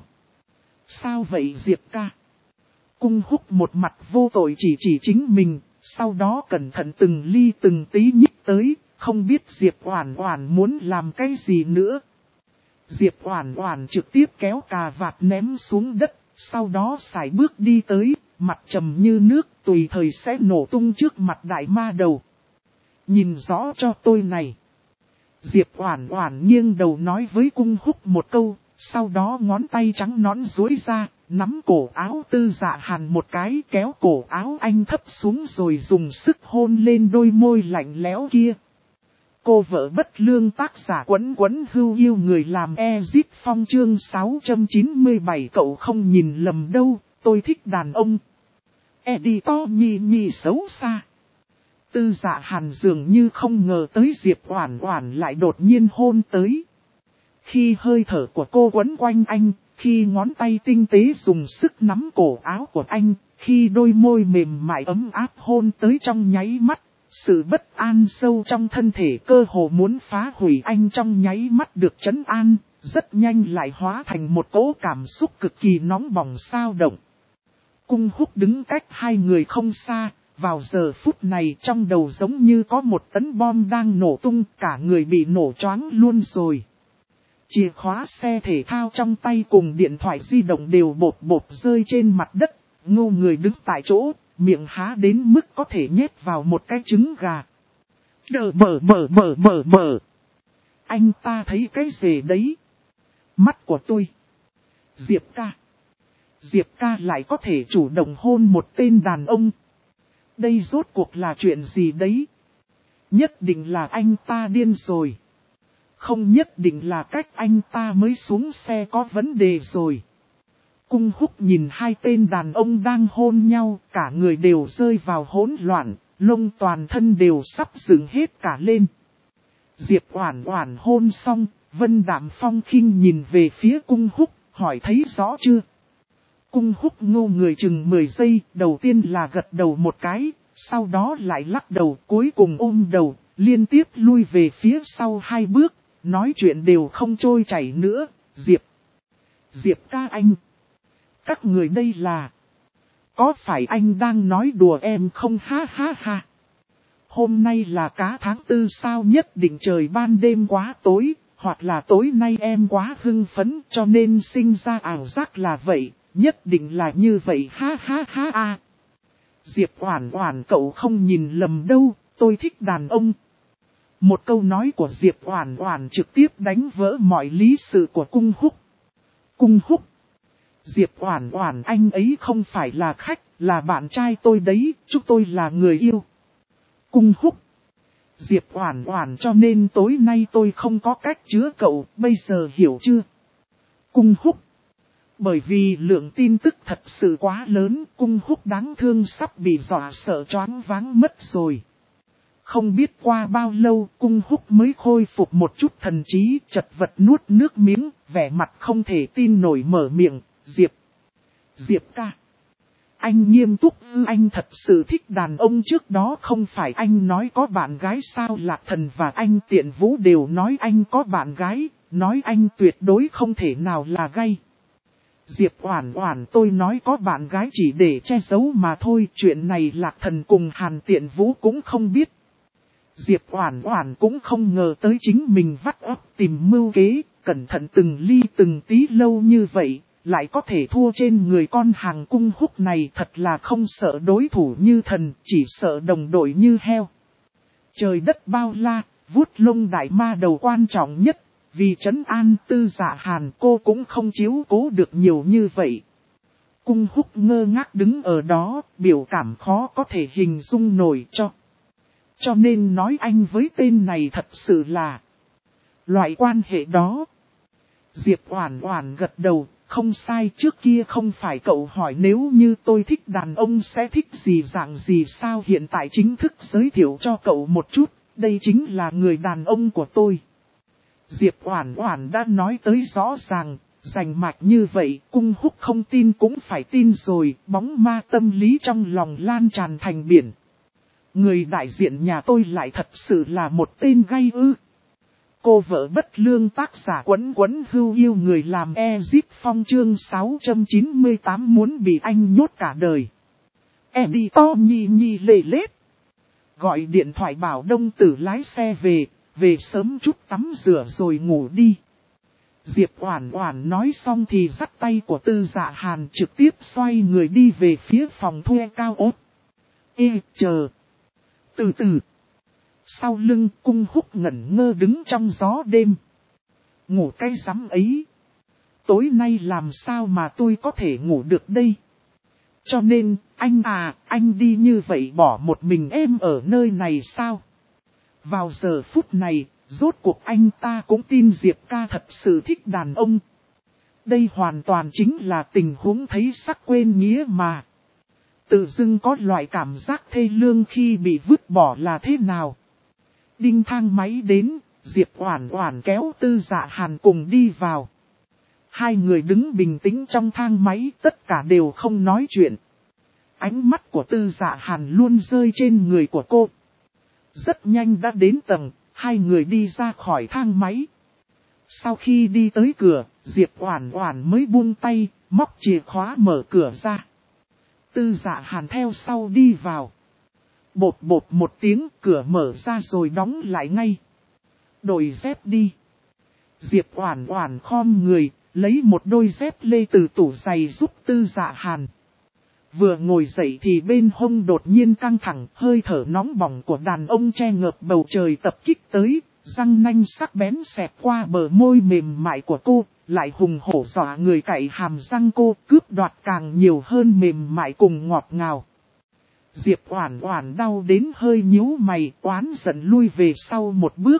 Sao vậy Diệp ca? Cung Húc một mặt vô tội chỉ chính mình, sau đó cẩn thận từng ly từng tí nhích tới, không biết Diệp Oản Oản muốn làm cái gì nữa. Diệp Oản Oản trực tiếp kéo cà vạt ném xuống đất, sau đó sải bước đi tới, mặt trầm như nước, tùy thời sẽ nổ tung trước mặt đại ma đầu. Nhìn rõ cho tôi này. Diệp Oản Oản nghiêng đầu nói với Cung Húc một câu. Sau đó ngón tay trắng nõn duỗi ra, nắm cổ áo Tư Dạ Hàn một cái, kéo cổ áo anh thấp xuống rồi dùng sức hôn lên đôi môi lạnh lẽo kia. Cô vợ bất lương tác giả Quấn Quấn Hưu Yêu người làm Ezip Phong chương 697 cậu không nhìn lầm đâu, tôi thích đàn ông. Editor nhì xấu xa. Tư Dạ Hàn dường như không ngờ tới Diệp Oản Oản lại đột nhiên hôn tới. Khi hơi thở của cô quấn quanh anh, khi ngón tay tinh tế dùng sức nắm cổ áo của anh, khi đôi môi mềm mại ấm áp hôn tới trong nháy mắt, sự bất an sâu trong thân thể cơ hồ muốn phá hủy anh trong nháy mắt được trấn an, rất nhanh lại hóa thành một cỗ cảm xúc cực kỳ nóng bỏng xao động. Cung Húc đứng cách hai người không xa, vào giờ phút này trong đầu giống như có một tấn bom đang nổ tung, cả người bị nổ choáng luôn rồi. Chìa khóa xe thể thao trong tay cùng điện thoại di động đều bột bột rơi trên mặt đất, ngu người đứng tại chỗ, miệng há đến mức có thể nhét vào một cái trứng gà. Đờ mở. Anh ta thấy cái gì đấy? Mắt của tôi. Diệp ca lại có thể chủ động hôn một tên đàn ông. Đây rốt cuộc là chuyện gì đấy? Nhất định là anh ta điên rồi. Không nhất định là cách anh ta mới xuống xe có vấn đề rồi. Cung Húc nhìn hai tên đàn ông đang hôn nhau, cả người đều rơi vào hỗn loạn, lông toàn thân đều sắp dựng hết cả lên. Diệp Oản Oản hôn xong, Vân Đạm Phong khinh nhìn về phía Cung Húc, hỏi thấy rõ chưa? Cung Húc ngô người chừng 10 giây, đầu tiên là gật đầu một cái, sau đó lại lắc đầu, cuối cùng ôm đầu, liên tiếp lui về phía sau 2 bước, nói chuyện đều không trôi chảy nữa. Diệp ca anh. Các người đây là... Có phải anh đang nói đùa em không ha ha ha? Hôm nay là cá tháng 4 sao, nhất định trời ban đêm quá tối, hoặc là tối nay em quá hưng phấn cho nên sinh ra ảo giác là vậy, nhất định là như vậy ha ha ha a. Diệp Oản Oản cậu không nhìn lầm đâu, tôi thích đàn ông. Một câu nói của Diệp Oản Oản trực tiếp đánh vỡ mọi lý sự của Cung Húc. Cung Húc. Diệp Oản Oản anh ấy không phải là khách, là bạn trai tôi đấy, chúng tôi là người yêu. Cung Húc. Diệp Oản Oản cho nên tối nay tôi không có cách chứa cậu, bây giờ hiểu chưa? Cung Húc. Bởi vì lượng tin tức thật sự quá lớn, Cung Húc đáng thương sắp bị dọa sợ choáng váng mất rồi. Không biết qua bao lâu Cung Húc mới khôi phục một chút thần trí, chật vật nuốt nước miếng, vẻ mặt không thể tin nổi mở miệng, Diệp ca. Anh nghiêm túc ư? Anh thật sự thích đàn ông, trước đó không phải anh nói có bạn gái sao? Lạc Thần và anh Tiện Vũ đều nói anh có bạn gái, nói anh tuyệt đối không thể nào là gay. Diệp Oản Oản tôi nói có bạn gái chỉ để che giấu mà thôi, chuyện này Lạc Thần cùng Hàn Tiện Vũ cũng không biết. Diệp Oản Oản cũng không ngờ tới chính mình vắt óc tìm mưu kế, cẩn thận từng ly từng tí lâu như vậy, lại có thể thua trên người con hàng Cung Húc này, thật là không sợ đối thủ như thần, chỉ sợ đồng đội như heo. Trời đất bao la, vuốt lông đại ma đầu quan trọng nhất, vì trấn an Tư Dạ Hàn cô cũng không chiếu cố được nhiều như vậy. Cung Húc ngơ ngác đứng ở đó, biểu cảm khó có thể hình dung nổi cho nên nói anh với tên này thật sự là loại quan hệ đó. Diệp Oản Oản gật đầu, không sai, trước kia không phải cậu hỏi nếu như tôi thích đàn ông sẽ thích gì dạng gì sao? Hiện tại chính thức giới thiệu cho cậu một chút, đây chính là người đàn ông của tôi. Diệp Oản Oản đã nói tới rõ ràng, rành mạch như vậy, Cung Húc không tin cũng phải tin rồi, bóng ma tâm lý trong lòng lan tràn thành biển. Người đại diện nhà tôi lại thật sự là một tên gay ư? Cô vợ bất lương tác giả Quấn Quấn Hưu Yêu người làm Ezip Phong chương 698 muốn bị anh nhốt cả đời. Editor nhì lề lết. Gọi điện thoại bảo Đông Tử lái xe về sớm chút tắm rửa rồi ngủ đi. Diệp Oản Oản nói xong thì dắt tay của Tư Dạ Hàn trực tiếp xoay người đi về phía phòng thuê cao ốt. Chờ. Từ từ. Sau lưng Cung Húc ngẩn ngơ đứng trong gió đêm. Ngủ cái rắm ấy. tối nay làm sao mà tôi có thể ngủ được đây? Cho nên, anh đi như vậy bỏ một mình em ở nơi này sao? Vào giờ phút này, rốt cuộc anh ta cũng tin Diệp ca thật sự thích đàn ông. Đây hoàn toàn chính là tình huống thấy sắc quên nghĩa mà. Tự dưng có loại cảm giác thê lương khi bị vứt bỏ là thế nào? Đinh thang máy đến, Diệp Oản Oản kéo Tư Dạ Hàn cùng đi vào. Hai người đứng bình tĩnh trong thang máy, tất cả đều không nói chuyện. Ánh mắt của Tư Dạ Hàn luôn rơi trên người của cô. Rất nhanh đã đến tầng, hai người đi ra khỏi thang máy. Sau khi đi tới cửa, Diệp Oản Oản mới buông tay, móc chìa khóa mở cửa ra. Tư Dạ Hàn theo sau đi vào. Bột bột một tiếng, cửa mở ra rồi đóng lại ngay. Đổi dép đi. Diệp Oản Oản khom người, lấy một đôi dép lê từ tủ giày giúp Tư Dạ Hàn. Vừa ngồi dậy thì bên hông đột nhiên căng thẳng, hơi thở nóng bỏng của đàn ông che ngợp bầu trời tập kích tới, răng nanh sắc bén xẹt qua bờ môi mềm mại của cô, lại hùng hổ dọa người cạy hàm răng cô, cướp đoạt càng nhiều hơn mềm mại cùng ngọt ngào. Diệp Oản Oản đau đến hơi nhíu mày, oán giận lui về sau một bước.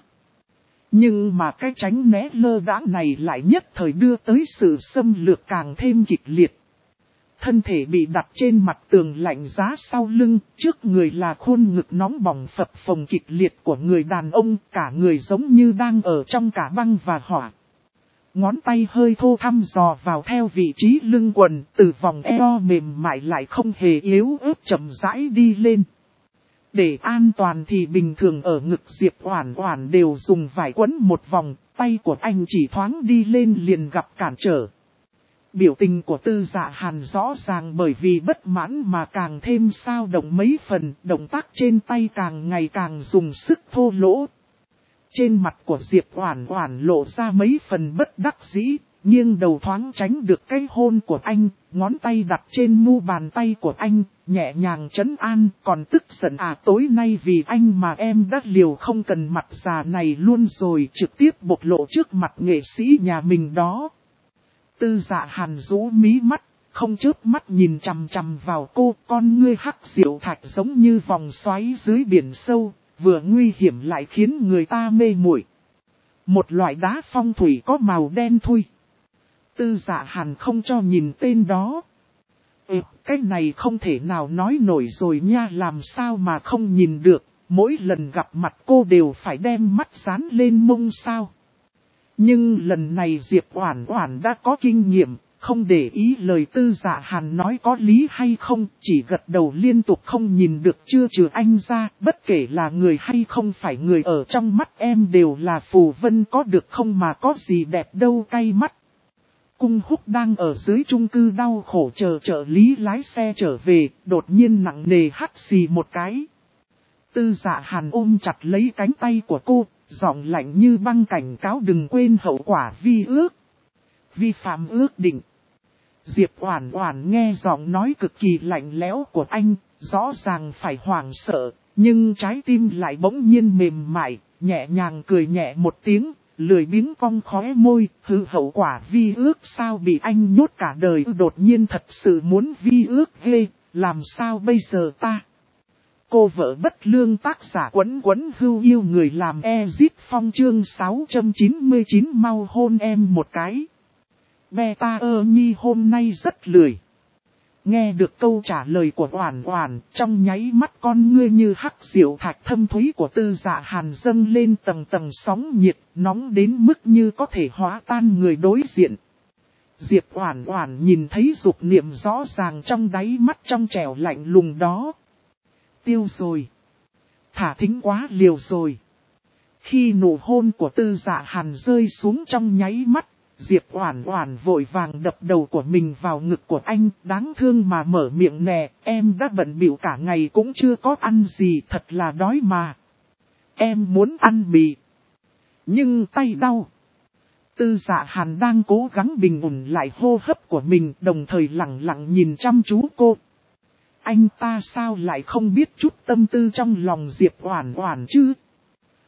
Nhưng mà cái tránh né lơ đãng này lại nhất thời đưa tới sự xâm lược càng thêm kịch liệt. Thân thể bị đặt trên mặt tường lạnh giá sau lưng, trước người là khuôn ngực nóng bỏng phập phồng kịch liệt của người đàn ông, cả người giống như đang ở trong cả băng và hỏa. Ngón tay hơi thô thăm dò vào theo vị trí lưng quần, từ vòng eo mềm mại lại không hề yếu ớt chậm rãi đi lên. Để an toàn thì bình thường ở ngực Diệp Oản Oản đều dùng vải quấn một vòng, tay của anh chỉ thoáng đi lên liền gặp cản trở. Biểu tình của Tư Dạ Hàn rõ ràng bởi vì bất mãn mà càng thêm sao động mấy phần, động tác trên tay càng ngày càng dùng sức thô lỗ. Trên mặt của Diệp Oản Oản lộ ra mấy phần bất đắc dĩ, nghiêng đầu thoáng tránh được cái hôn của anh, ngón tay đặt trên mu bàn tay của anh, nhẹ nhàng trấn an, còn tức giận tối nay vì anh mà em đã liều không cần mặt già này luôn rồi, trực tiếp bộc lộ trước mặt nghệ sĩ nhà mình đó. Tư Dạ Hàn rũ mí mắt, không chớp mắt nhìn chằm chằm vào cô, con ngươi hắc diệu thạch giống như vòng xoáy dưới biển sâu, vừa nguy hiểm lại khiến người ta mê muội. Một loại đá phong thủy có màu đen thui. Tư Dạ Hàn không cho nhìn tên đó. Cái này không thể nào nói nổi rồi nha, làm sao mà không nhìn được, mỗi lần gặp mặt cô đều phải đem mắt dán lên mông sao. Nhưng lần này Diệp Oản Oản đã có kinh nghiệm, không để ý lời Tư Dạ Hàn nói có lý hay không, chỉ gật đầu liên tục không nhìn được chưa trừ anh ra, bất kể là người hay không phải người ở trong mắt em đều là phù vân có được không mà có gì đẹp đâu cay mắt. Cung Húc đang ở dưới chung cư đau khổ chờ trợ lý lái xe trở về, đột nhiên nặng nề hắt xì một cái. Tư Dạ Hàn ôm chặt lấy cánh tay của cô, giọng lạnh như băng cảnh cáo đừng quên hậu quả vi phạm ước định. Diệp Oản Oản nghe giọng nói cực kỳ lạnh lẽo của anh, rõ ràng phải hoảng sợ, nhưng trái tim lại bỗng nhiên mềm mại, nhẹ nhàng cười nhẹ một tiếng, lười biếng cong khóe môi, hậu quả vi ước sao bị anh nhốt cả đời, đột nhiên thật sự muốn vi ước ghê, làm sao bây giờ ta? Cô vợ bất lương tác giả Quấn Quấn Hưu yêu người làm Ezit Phong chương 699 mau hôn em một cái. Beta Nhi hôm nay rất lười. Nghe được câu trả lời của Oản Oản, trong nháy mắt con ngươi như hắc diệu thạch thâm thúy của Tư Dạ Hàn dâng lên tầng tầng sóng nhiệt, nóng đến mức như có thể hóa tan người đối diện. Diệp Oản Oản nhìn thấy dục niệm rõ ràng trong đáy mắt trong trẻo lạnh lùng đó. Tiêu rồi. Thả thính quá liều rồi. Khi nụ hôn của Tư Dạ Hàn rơi xuống trong nháy mắt, Diệp Oản Oản vội vàng đập đầu của mình vào ngực của anh, đáng thương mà mở miệng nè, em đã bận bịu cả ngày cũng chưa có ăn gì, thật là đói mà. Em muốn ăn mì. Nhưng tay đau. Tư Dạ Hàn đang cố gắng bình ổn lại hô hấp của mình, đồng thời lặng lặng nhìn chăm chú cô. Anh ta sao lại không biết chút tâm tư trong lòng Diệp Oản Oản chứ?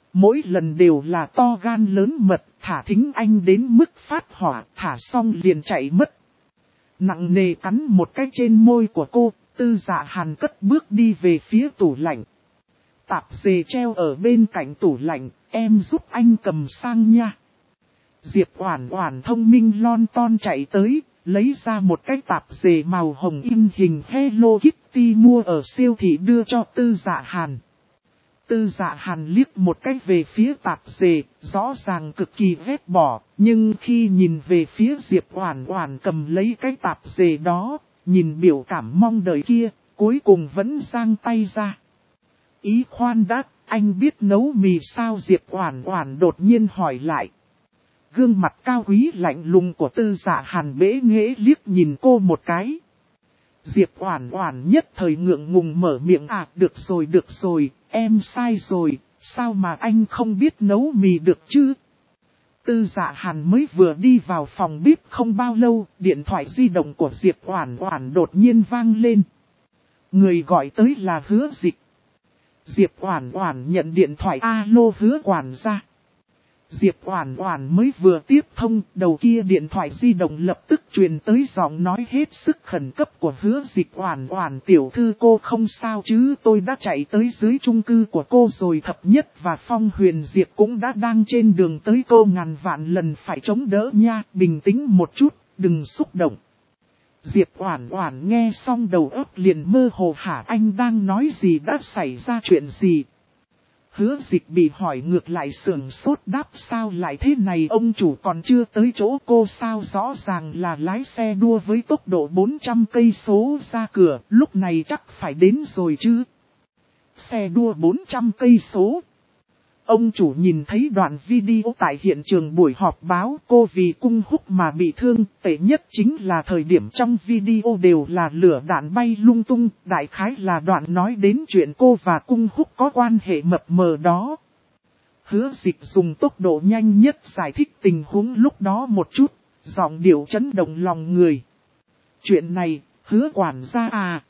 Mỗi lần đều là to gan lớn mật, thả thính anh đến mức phát hỏa, thả xong liền chạy mất. Nặng nề cắn một cái trên môi của cô, Tư Dạ Hàn cất bước đi về phía tủ lạnh. Tạp dề treo ở bên cạnh tủ lạnh, em giúp anh cầm sang nha. Diệp Oản Oản thông minh lon ton chạy tới, lấy ra một cái tạp dề màu hồng in hình Hello Kitty mua ở siêu thị đưa cho Tư Dạ Hàn. Tư Dạ Hàn liếc một cái về phía tạp dề, rõ ràng cực kỳ ghét bỏ, nhưng khi nhìn về phía Diệp Oản Oản cầm lấy cái tạp dề đó, nhìn biểu cảm mong đợi kia, cuối cùng vẫn giang tay ra. Ý khoan đã, anh biết nấu mì sao? Diệp Oản Oản đột nhiên hỏi lại. Gương mặt cao quý lạnh lùng của Tư Dạ Hàn bẽ nghễ liếc nhìn cô một cái. Diệp Oản Oản nhất thời ngượng ngùng mở miệng, được rồi, em sai rồi, sao mà anh không biết nấu mì được chứ? Tư Dạ Hàn mới vừa đi vào phòng bếp không bao lâu, điện thoại di động của Diệp Oản Oản đột nhiên vang lên. Người gọi tới là Hứa Dịch. Diệp Oản Oản nhận điện thoại, alo Hứa quản gia. Diệp Oản Oản mới vừa tiếp thông, đầu kia điện thoại di động lập tức truyền tới giọng nói hết sức khẩn cấp của Hứa Dịch. Oản Oản tiểu thư, cô không sao chứ? Tôi đã chạy tới dưới chung cư của cô rồi. Thập Nhất và Phong Huyền Diệp cũng đã đang trên đường tới, cô ngàn vạn lần phải chống đỡ nha, bình tĩnh một chút, đừng xúc động. Diệp Oản Oản nghe xong đầu óc liền mơ hồ, hả, anh đang nói gì, đã xảy ra chuyện gì? Hứa Dịch bị hỏi ngược lại sững sốt đáp, sao lại thế này, ông chủ còn chưa tới chỗ cô sao? Rõ ràng là lái xe đua với tốc độ 400 cây số ra cửa, lúc này chắc phải đến rồi chứ. Xe đua 400 cây số. Ông chủ nhìn thấy đoạn video tại hiện trường buổi họp báo, cô vì Cung Húc mà bị thương, tệ nhất chính là thời điểm trong video đều là lửa đạn bay lung tung, đại khái là đoạn nói đến chuyện cô và Cung Húc có quan hệ mập mờ đó. Hứa Dịch dùng tốc độ nhanh nhất giải thích tình huống lúc đó một chút, giọng điệu chấn động lòng người. Chuyện này, Hứa quản gia à.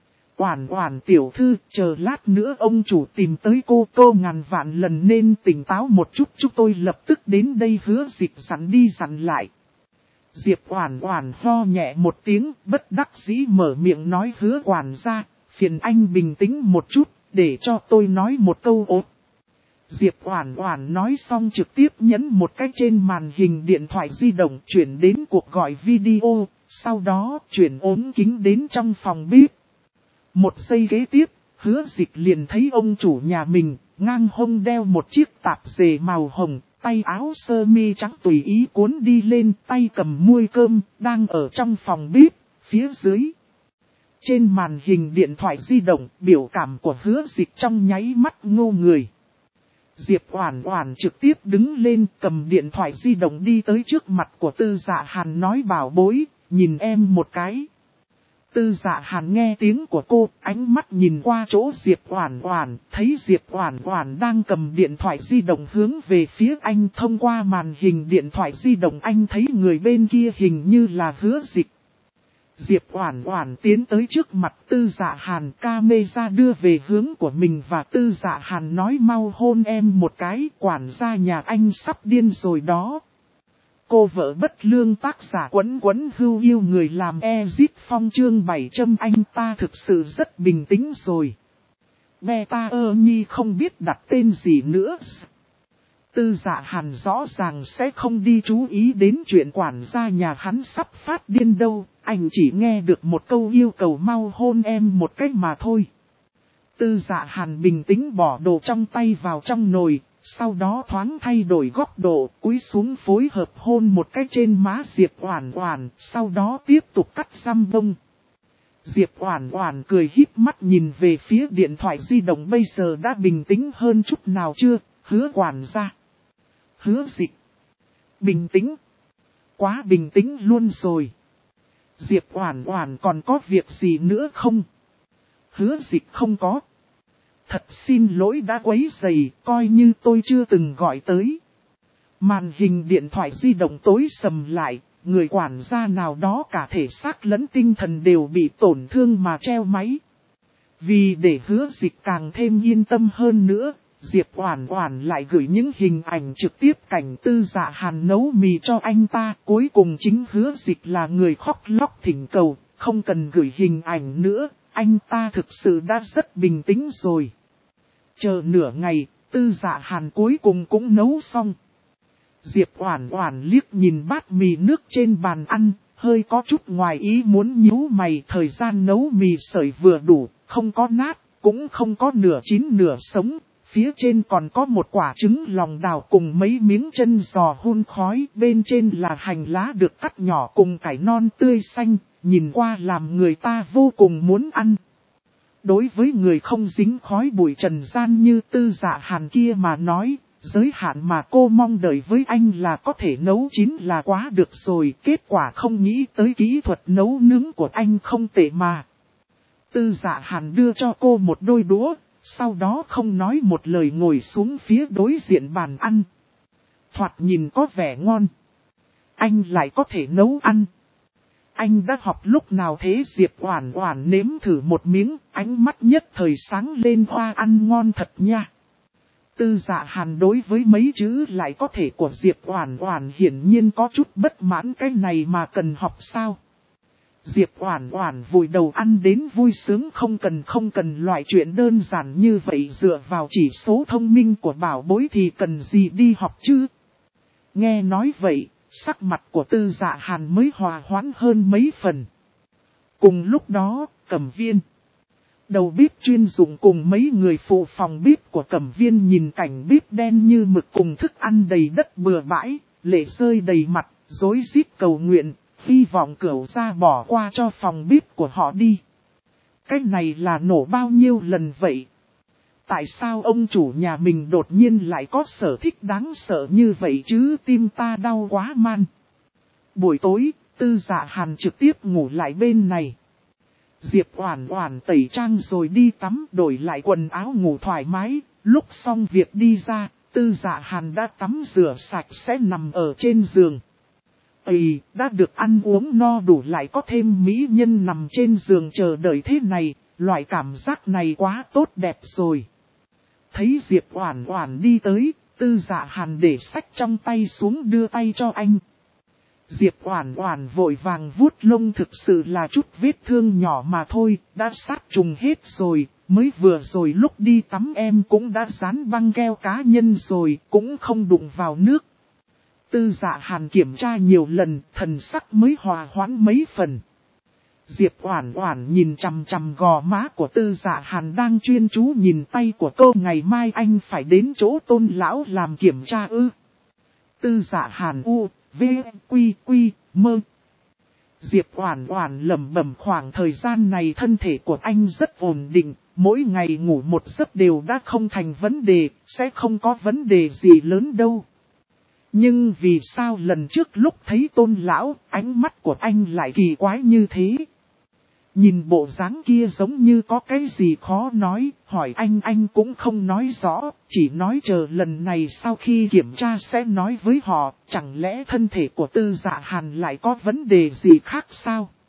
Oản Oản tiểu thư, chờ lát nữa ông chủ tìm tới cô ngàn vạn lần nên tỉnh táo một chút, chúng tôi lập tức đến đây. Hứa Dịch dặn đi dặn lại. Diệp Oản Oản ho nhẹ một tiếng, bất đắc dĩ mở miệng nói, Hứa quản gia, phiền anh bình tĩnh một chút, để cho tôi nói một câu ốt. Diệp Oản Oản nói xong trực tiếp nhấn một cái trên màn hình điện thoại di động chuyển đến cuộc gọi video, sau đó chuyển ốm kính đến trong phòng bếp. Một giây kế tiếp, Hứa Dịch liền thấy ông chủ nhà mình, ngang hông đeo một chiếc tạp dề màu hồng, tay áo sơ mi trắng tùy ý cuốn đi lên, tay cầm muôi cơm, đang ở trong phòng bếp, phía dưới. Trên màn hình điện thoại di động, biểu cảm của Hứa Dịch trong nháy mắt ngô người. Diệp Oản Oản trực tiếp đứng lên, cầm điện thoại di động đi tới trước mặt của Tư Dạ Hàn nói, bảo bối, nhìn em một cái. Tư Dạ Hàn nghe tiếng của cô, ánh mắt nhìn qua chỗ Diệp Oản Oản, thấy Diệp Oản Oản đang cầm điện thoại di động hướng về phía anh. Thông qua màn hình điện thoại di động anh thấy người bên kia hình như là Hứa Dịch. Diệp Oản Oản tiến tới trước mặt Tư Dạ Hàn, camera đưa về hướng của mình và Tư Dạ Hàn nói, mau hôn em một cái, quản gia nhà anh sắp điên rồi đó. Cô vợ bất lương, tác giả Quấn Quấn Hưu yêu người làm Ezit Phong, chương 700, anh ta thực sự rất bình tĩnh rồi. Beta nhi không biết đặt tên gì nữa. Tư Dạ Hàn rõ ràng sẽ không đi chú ý đến chuyện quản gia nhà hắn sắp phát điên đâu, anh chỉ nghe được một câu yêu cầu mau hôn em một cách mà thôi. Tư Dạ Hàn bình tĩnh bỏ đồ trong tay vào trong nồi, sau đó thoáng thay đổi góc độ, cúi xuống phối hợp hôn một cái trên má Diệp Oản Oản, sau đó tiếp tục cắt răm bông. Diệp Oản Oản cười híp mắt nhìn về phía điện thoại di động, bây giờ đã bình tĩnh hơn chút nào chưa? Hứa quản gia. Hứa Dịch. Bình tĩnh. Quá bình tĩnh luôn rồi. Diệp Oản Oản còn có việc gì nữa không? Hứa Dịch không có. Thật xin lỗi đã quấy rầy, coi như tôi chưa từng gọi tới. Màn hình điện thoại di động tối sầm lại, người quản gia nào đó cả thể xác lẫn tinh thần đều bị tổn thương mà treo máy. Vì để Hứa Dịch càng thêm yên tâm hơn nữa, Diệp Oản Oản lại gửi những hình ảnh trực tiếp cảnh Tư Dạ Hàn nấu mì cho anh ta. Cuối cùng chính Hứa Dịch là người khóc lóc thỉnh cầu, không cần gửi hình ảnh nữa, anh ta thực sự đã rất bình tĩnh rồi. Chờ nửa ngày, Tư Dạ Hàn cuối cùng cũng nấu xong. Diệp Oản Oản liếc nhìn bát mì nước trên bàn ăn, hơi có chút ngoài ý muốn nhíu mày. Thời gian nấu mì sợi vừa đủ, không có nát, cũng không có nửa chín nửa sống. Phía trên còn có một quả trứng lòng đào cùng mấy miếng chân giò hun khói. Bên trên là hành lá được cắt nhỏ cùng cải non tươi xanh, nhìn qua làm người ta vô cùng muốn ăn. Đối với người không dính khói bụi trần gian như Tư Dạ Hàn kia mà nói, giới hạn mà cô mong đợi với anh là có thể nấu chín là quá được rồi. Kết quả không nghĩ tới kỹ thuật nấu nướng của anh không tệ mà. Tư Dạ Hàn đưa cho cô một đôi đũa, sau đó không nói một lời ngồi xuống phía đối diện bàn ăn. Thoạt nhìn có vẻ ngon. Anh lại có thể nấu ăn. Anh đã học lúc nào thế? Diệp Oản Oản nếm thử một miếng, ánh mắt nhất thời sáng lên, hoa ăn ngon thật nha. Tư Dạ Hàn đối với mấy chữ lại có thể của Diệp Oản Oản hiển nhiên có chút bất mãn, cái này mà cần học sao? Diệp Oản Oản vùi đầu ăn đến vui sướng, không cần loại chuyện đơn giản như vậy, dựa vào chỉ số thông minh của bảo bối thì cần gì đi học chứ? Nghe nói vậy, sắc mặt của Tư Dạ Hàn mới hòa hoãn hơn mấy phần. Cùng lúc đó, Cẩm Viên, đầu bếp chuyên dụng cùng mấy người phụ phòng bếp của Cẩm Viên nhìn cảnh bếp đen như mực cùng thức ăn đầy đất bừa bãi, lệ rơi đầy mặt, rối rít cầu nguyện, hy vọng Cửu gia bỏ qua cho phòng bếp của họ đi. Cái này là nổ bao nhiêu lần vậy? Tại sao ông chủ nhà mình đột nhiên lại có sở thích đáng sợ như vậy chứ? Tim ta đau quá man. Buổi tối, Tư Dạ Hàn trực tiếp ngủ lại bên này. Diệp Oản Oản tẩy trang rồi đi tắm, đổi lại quần áo ngủ thoải mái. Lúc xong việc đi ra, Tư Dạ Hàn đã tắm rửa sạch sẽ nằm ở trên giường. Đã được ăn uống no đủ lại có thêm mỹ nhân nằm trên giường chờ đợi thế này, loại cảm giác này quá tốt đẹp rồi. Thấy Diệp Oản Oản đi tới, Tư Dạ Hàn để sách trong tay xuống đưa tay cho anh. Diệp Oản Oản vội vàng vuốt lông, thực sự là chút vết thương nhỏ mà thôi, đã sát trùng hết rồi, mới vừa rồi lúc đi tắm em cũng đã dán băng keo cá nhân rồi, cũng không đụng vào nước. Tư Dạ Hàn kiểm tra nhiều lần, thần sắc mới hòa hoãn mấy phần. Diệp Oản Oản nhìn chằm chằm gò má của Tư Dạ Hàn đang chuyên chú nhìn tay của cô. Ngày mai anh phải đến chỗ Tôn lão làm kiểm tra ư? Tư Dạ Hàn V, Quy, Mơ. Diệp Oản Oản lẩm bẩm, khoảng thời gian này thân thể của anh rất ổn định, mỗi ngày ngủ một giấc đều đã không thành vấn đề, sẽ không có vấn đề gì lớn đâu. Nhưng vì sao lần trước lúc thấy Tôn lão, ánh mắt của anh lại kỳ quái như thế? Nhìn bộ dáng kia giống như có cái gì khó nói, hỏi anh cũng không nói rõ, chỉ nói chờ lần này sau khi kiểm tra sẽ nói với họ, chẳng lẽ thân thể của Tư Dạ Hàn lại có vấn đề gì khác sao?